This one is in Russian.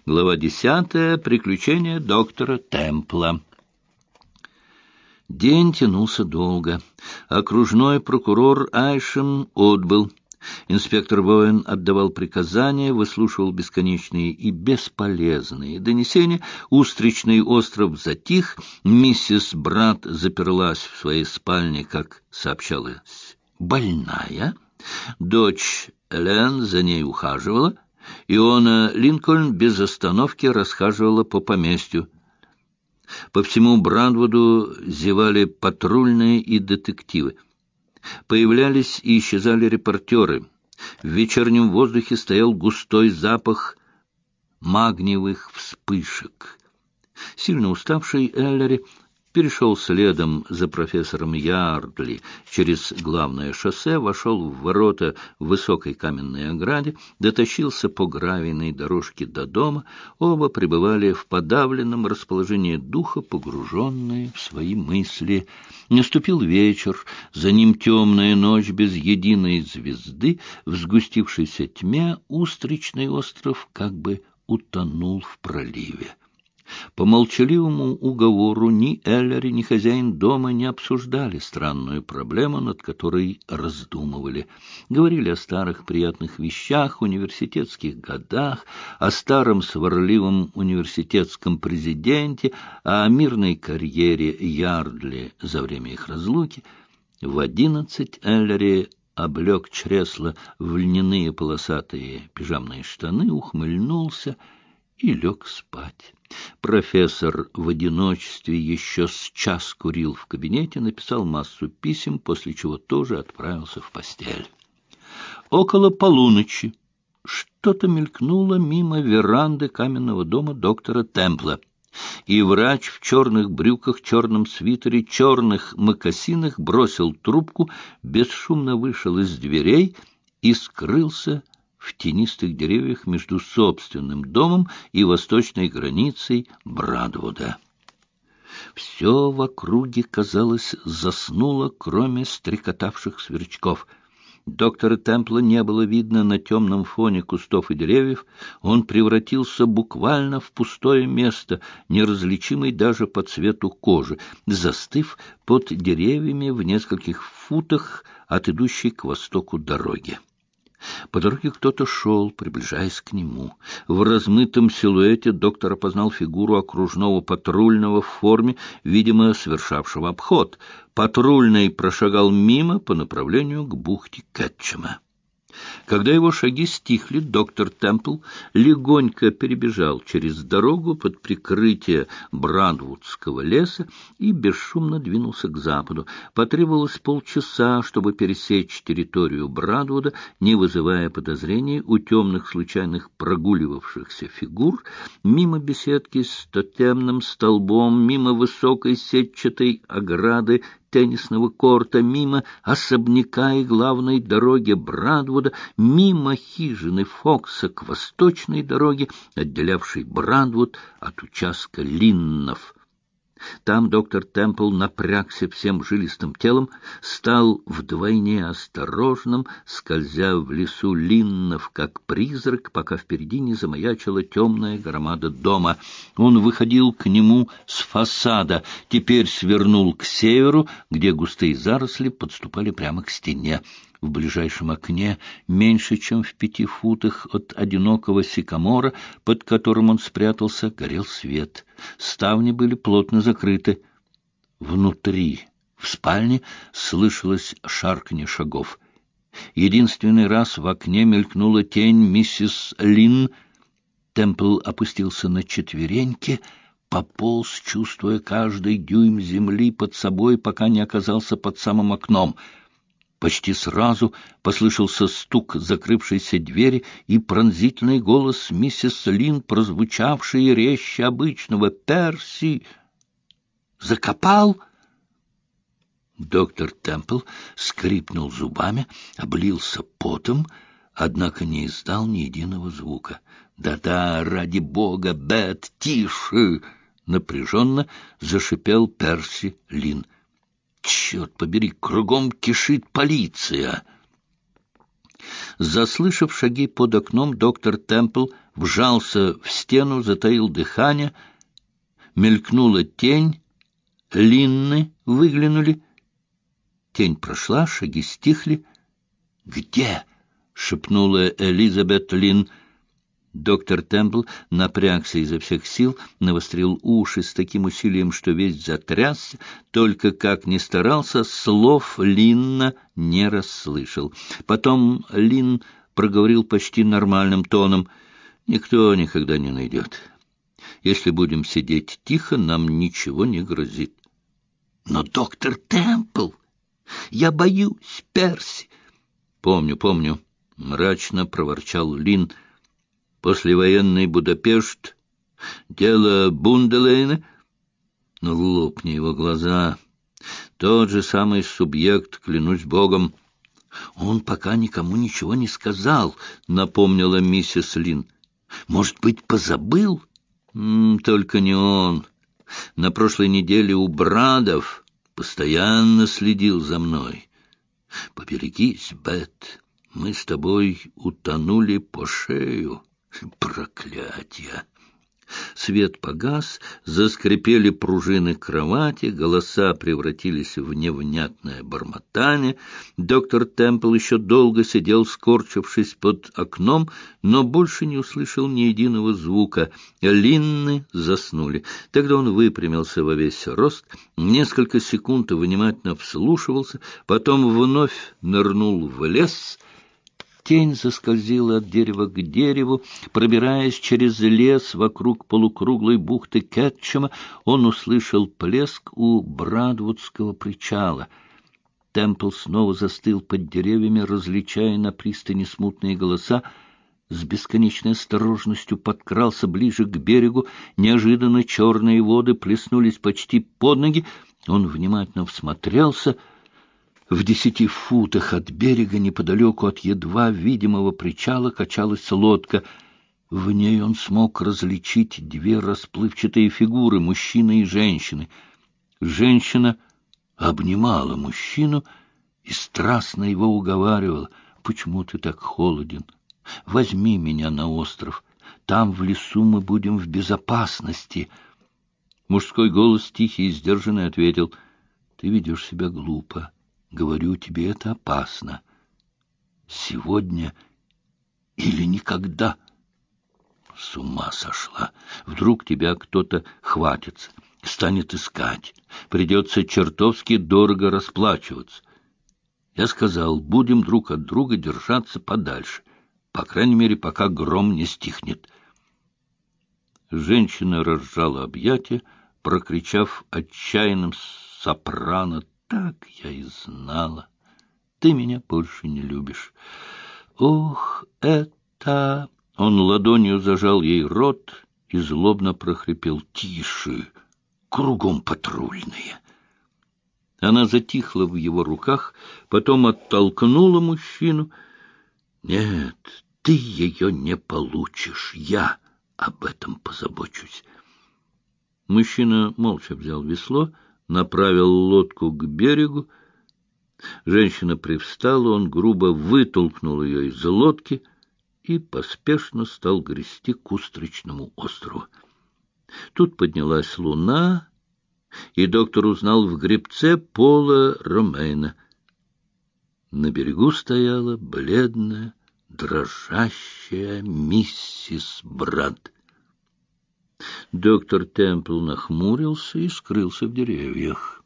Глава 10. Приключения доктора Темпла. День тянулся долго. Окружной прокурор Айшем отбыл. Инспектор Боуэн отдавал приказания, выслушивал бесконечные и бесполезные донесения. Устричный остров затих. Миссис Брат заперлась в своей спальне, как сообщалось, больная. Дочь Элен за ней ухаживала. Иона Линкольн без остановки расхаживала по поместью. По всему Брандвуду зевали патрульные и детективы. Появлялись и исчезали репортеры. В вечернем воздухе стоял густой запах магниевых вспышек. Сильно уставший Эллери перешел следом за профессором Ярдли через главное шоссе, вошел в ворота в высокой каменной ограде, дотащился по гравийной дорожке до дома. Оба пребывали в подавленном расположении духа, погруженные в свои мысли. Наступил вечер, за ним темная ночь без единой звезды. В сгустившейся тьме устричный остров как бы утонул в проливе. По молчаливому уговору ни Эллери, ни хозяин дома не обсуждали странную проблему, над которой раздумывали. Говорили о старых приятных вещах, университетских годах, о старом сварливом университетском президенте, о мирной карьере Ярдли за время их разлуки. В 11 Эллери облег чресло в льняные полосатые пижамные штаны, ухмыльнулся и лег спать. Профессор в одиночестве еще с час курил в кабинете, написал массу писем, после чего тоже отправился в постель. Около полуночи что-то мелькнуло мимо веранды каменного дома доктора Темпла, и врач в черных брюках, черном свитере, черных мокасинах бросил трубку, бесшумно вышел из дверей и скрылся в тенистых деревьях между собственным домом и восточной границей Брандвуда. Все в округе, казалось, заснуло, кроме стрекотавших сверчков. Доктора Темпла не было видно на темном фоне кустов и деревьев. Он превратился буквально в пустое место, неразличимый даже по цвету кожи, застыв под деревьями в нескольких футах от идущей к востоку дороги. По дороге кто-то шел, приближаясь к нему. В размытом силуэте доктор опознал фигуру окружного патрульного в форме, видимо, совершавшего обход. Патрульный прошагал мимо по направлению к бухте Кетчема. Когда его шаги стихли, доктор Темпл легонько перебежал через дорогу под прикрытие Брандвудского леса и бесшумно двинулся к западу. Потребовалось полчаса, чтобы пересечь территорию Брандвуда, не вызывая подозрений у темных случайных прогуливавшихся фигур, мимо беседки с тотемным столбом, мимо высокой сетчатой ограды теннисного корта, мимо особняка и главной дороги Брандвуда, мимо хижины Фокса к восточной дороге, отделявшей Брандвуд от участка Линнов. Там доктор Темпл напрягся всем жилистым телом, стал вдвойне осторожным, скользя в лесу Линнов, как призрак, пока впереди не замаячила темная громада дома. Он выходил к нему с фасада, теперь свернул к северу, где густые заросли подступали прямо к стене. В ближайшем окне, меньше чем в 5 футах от одинокого сикамора, под которым он спрятался, горел свет. Ставни были плотно закрыты. Внутри, в спальне, слышалось шарканье шагов. Единственный раз в окне мелькнула тень миссис Лин. Темпл опустился на четвереньки, пополз, чувствуя каждый дюйм земли под собой, пока не оказался под самым окном. Почти сразу послышался стук закрывшейся двери и пронзительный голос миссис Лин, прозвучавший резче обычного: «Перси! Закопал?» Доктор Темпл скрипнул зубами, облился потом, однако не издал ни единого звука. «Да-да, ради бога, Бет, тише!» — напряженно зашипел Перси Лин. «Черт побери, кругом кишит полиция!» Заслышав шаги под окном, доктор Темпл вжался в стену, затаил дыхание. Мелькнула тень, Линны выглянули. Тень прошла, шаги стихли. «Где?» — шепнула Элизабет Линн. Доктор Темпл напрягся изо всех сил, навострил уши с таким усилием, что весь затрясся, только как ни старался, слов Линна не расслышал. Потом Линн проговорил почти нормальным тоном: «Никто никогда не найдет. Если будем сидеть тихо, нам ничего не грозит». «Но, доктор Темпл, я боюсь, Перси». «Помню», — мрачно проворчал Линн. «Послевоенный Будапешт, дело Бунделейна». Ну, лопни его глаза. Тот же самый субъект, клянусь богом. «Он пока никому ничего не сказал», — напомнила миссис Линн. «Может быть, позабыл?» «Только не он. На прошлой неделе у Брадов постоянно следил за мной. Поберегись, Бет, мы с тобой утонули по шею». Проклятие! Свет погас, заскрипели пружины кровати, голоса превратились в невнятное бормотание. Доктор Темпл еще долго сидел, скорчившись под окном, но больше не услышал ни единого звука. Линны заснули. Тогда он выпрямился во весь рост, несколько секунд внимательно вслушивался, потом вновь нырнул в лес. Тень заскользила от дерева к дереву. Пробираясь через лес вокруг полукруглой бухты Кетчума, он услышал плеск у Брадвудского причала. Темпл снова застыл под деревьями, различая на пристани смутные голоса. С бесконечной осторожностью подкрался ближе к берегу. Неожиданно черные воды плеснулись почти под ноги. Он внимательно всмотрелся. В 10 футах от берега, неподалеку от едва видимого причала, качалась лодка. В ней он смог различить 2 расплывчатые фигуры — мужчины и женщины. Женщина обнимала мужчину и страстно его уговаривала: «Почему ты так холоден? Возьми меня на остров. Там, в лесу, мы будем в безопасности». Мужской голос, тихий и сдержанный, ответил: «Ты ведешь себя глупо. Говорю тебе, это опасно. Сегодня или никогда». С ума сошла. Вдруг тебя кто-то хватится, станет искать. Придется чертовски дорого расплачиваться. Я сказал, будем друг от друга держаться подальше. По крайней мере, пока гром не стихнет. Женщина разжала объятия, прокричав отчаянным сопрано: «Так я и знала. Ты меня больше не любишь». «Ох, это...» Он ладонью зажал ей рот и злобно прохрипел: «Тише! Кругом патрульные!» Она затихла в его руках, потом оттолкнула мужчину. «Нет, ты ее не получишь. Я об этом позабочусь». Мужчина молча взял весло, направил лодку к берегу. Женщина привстала, он грубо вытолкнул ее из лодки и поспешно стал грести к Устричному острову. Тут поднялась луна, и доктор узнал в гребце Пола Ромейна. На берегу стояла бледная, дрожащая миссис Брад. Доктор Темпл нахмурился и скрылся в деревьях.